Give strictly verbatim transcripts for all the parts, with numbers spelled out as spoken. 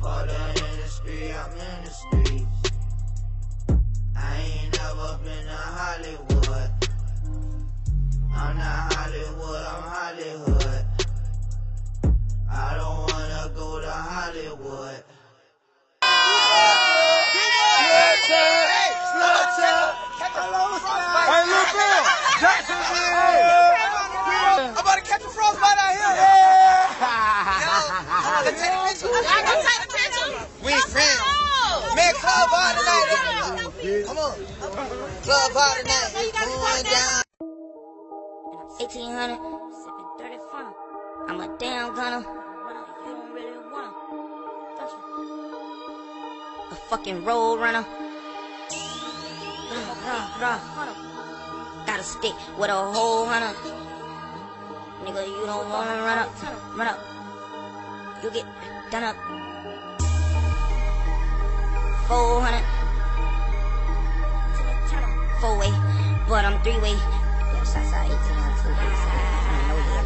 For the industry, I'm in the streets. I ain't never been to Hollywood. I'm not Hollywood, I'm Hollywood. I don't wanna go to Hollywood. Hey, Lil Bill, Jackson's in here. I'm about to catch a frostbite out here. Yo, I'm gonna take a picture. I can take a picture. We ain't friends. Man, club hard tonight. Come on. Club hard tonight. It's going down. eighteen hundred, sipping thirty fun. I'm a damn gunner. You don't really wanna. A fucking road runner. Got a stick with a whole hunter. Nigga, you don't wanna run up, run up. You get done up. Four hundred. Four way, but I'm three way. Southside eighteen hundred. I know you.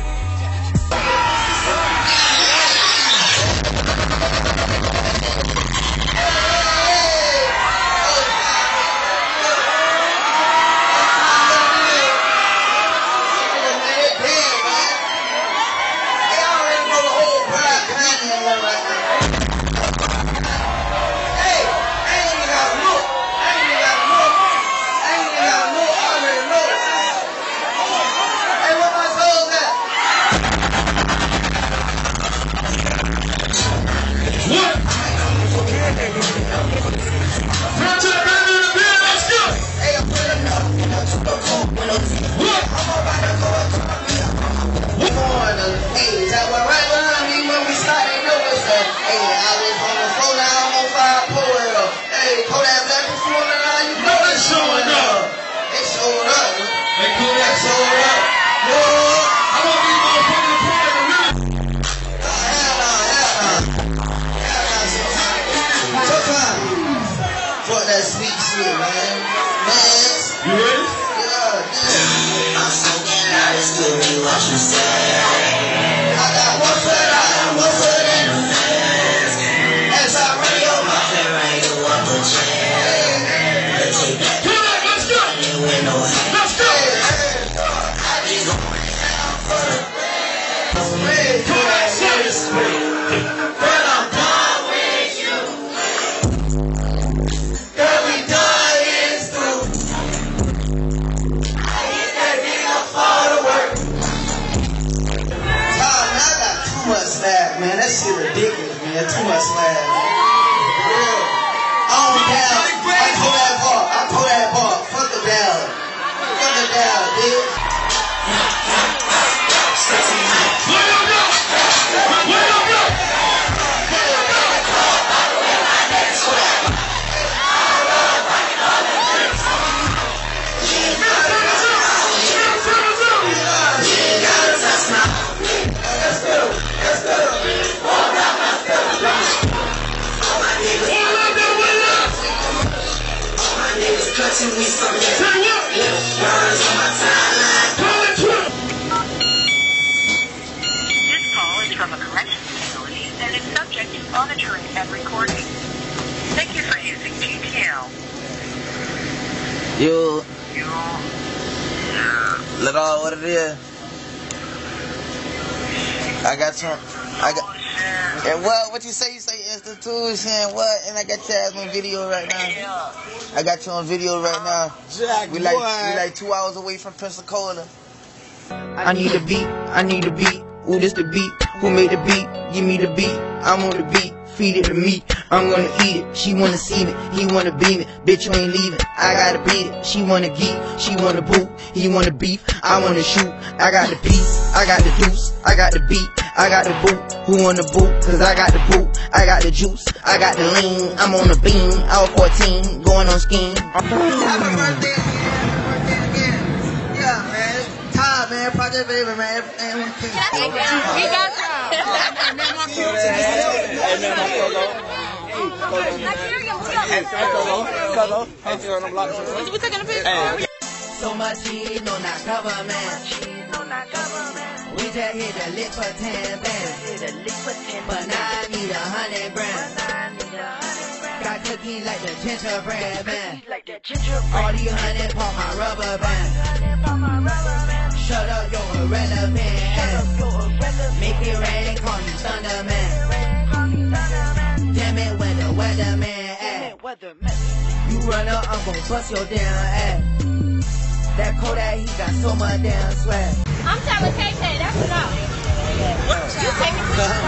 That sweet shit, man. Man. You ready? Yeah, yeah. I'm so glad it's good to what you say. I got one foot out and one foot in the fence. As I radio, my favorite, you up a chair. Take that. Come on, let's go. With no hands. Let's go. I be going down for the bread. Come on, let's go. But I'm done with you. Girl, we done is through. I hit that nigga for the work. Y'all, man, I got too much slack, man. That shit ridiculous, man. Too much slack, man. For real. On down. I told that bar. I told that bar. Fuck the ballad. Fuck the ballad, bitch. Wait up, yo. Wait up, yo. Clutching me some little words on my timeline. This call is from a corrections facility and is subject to monitoring and recording. Thank you for using G T L. You, You. let all what it is. I got some. I got. And what? What you say? You say institution. What? And I got your ass on video right now. I got you on video right now. Jack, we like boy. we like two hours away from Pensacola. I need a beat, I need a beat. Ooh, this the beat. Who made the beat? Give me the beat. I'm on the beat. Feed it to me. I'm gonna eat it. She wanna see me. He wanna beam it. Bitch, you ain't leaving. I gotta beat it. She wanna geek. She wanna boot. He wanna beef. I wanna shoot. I got the piece. I got the deuce. I got the beat. I got the boot. Who wanna boot? Cause I got the boot. I got the juice. I got the lean. I'm on the beam. I was fourteen. Going on scheme. Happy birthday again. Happy birthday again. Yeah, man. Todd, man. Project Baby, man. Everything was clean. He got y'all. Hey, man, my Coco. Hey, Coco. Coco. Hey, you on the block. We taking a picture. So much cheese, no not government. We just hit the lick for ten bands. But now I need a hundred grand. clean like the gingerbread man. All these honey pop my rubber band. Shut up, you're irrelevant. Make it rain, call me Thunderman. Damn it, when the weatherman at. You run up, I'm gon' bust your damn ass. That Kodak, he got so much damn swag. I'm telling Tay Tay, that's enough. You take me with you.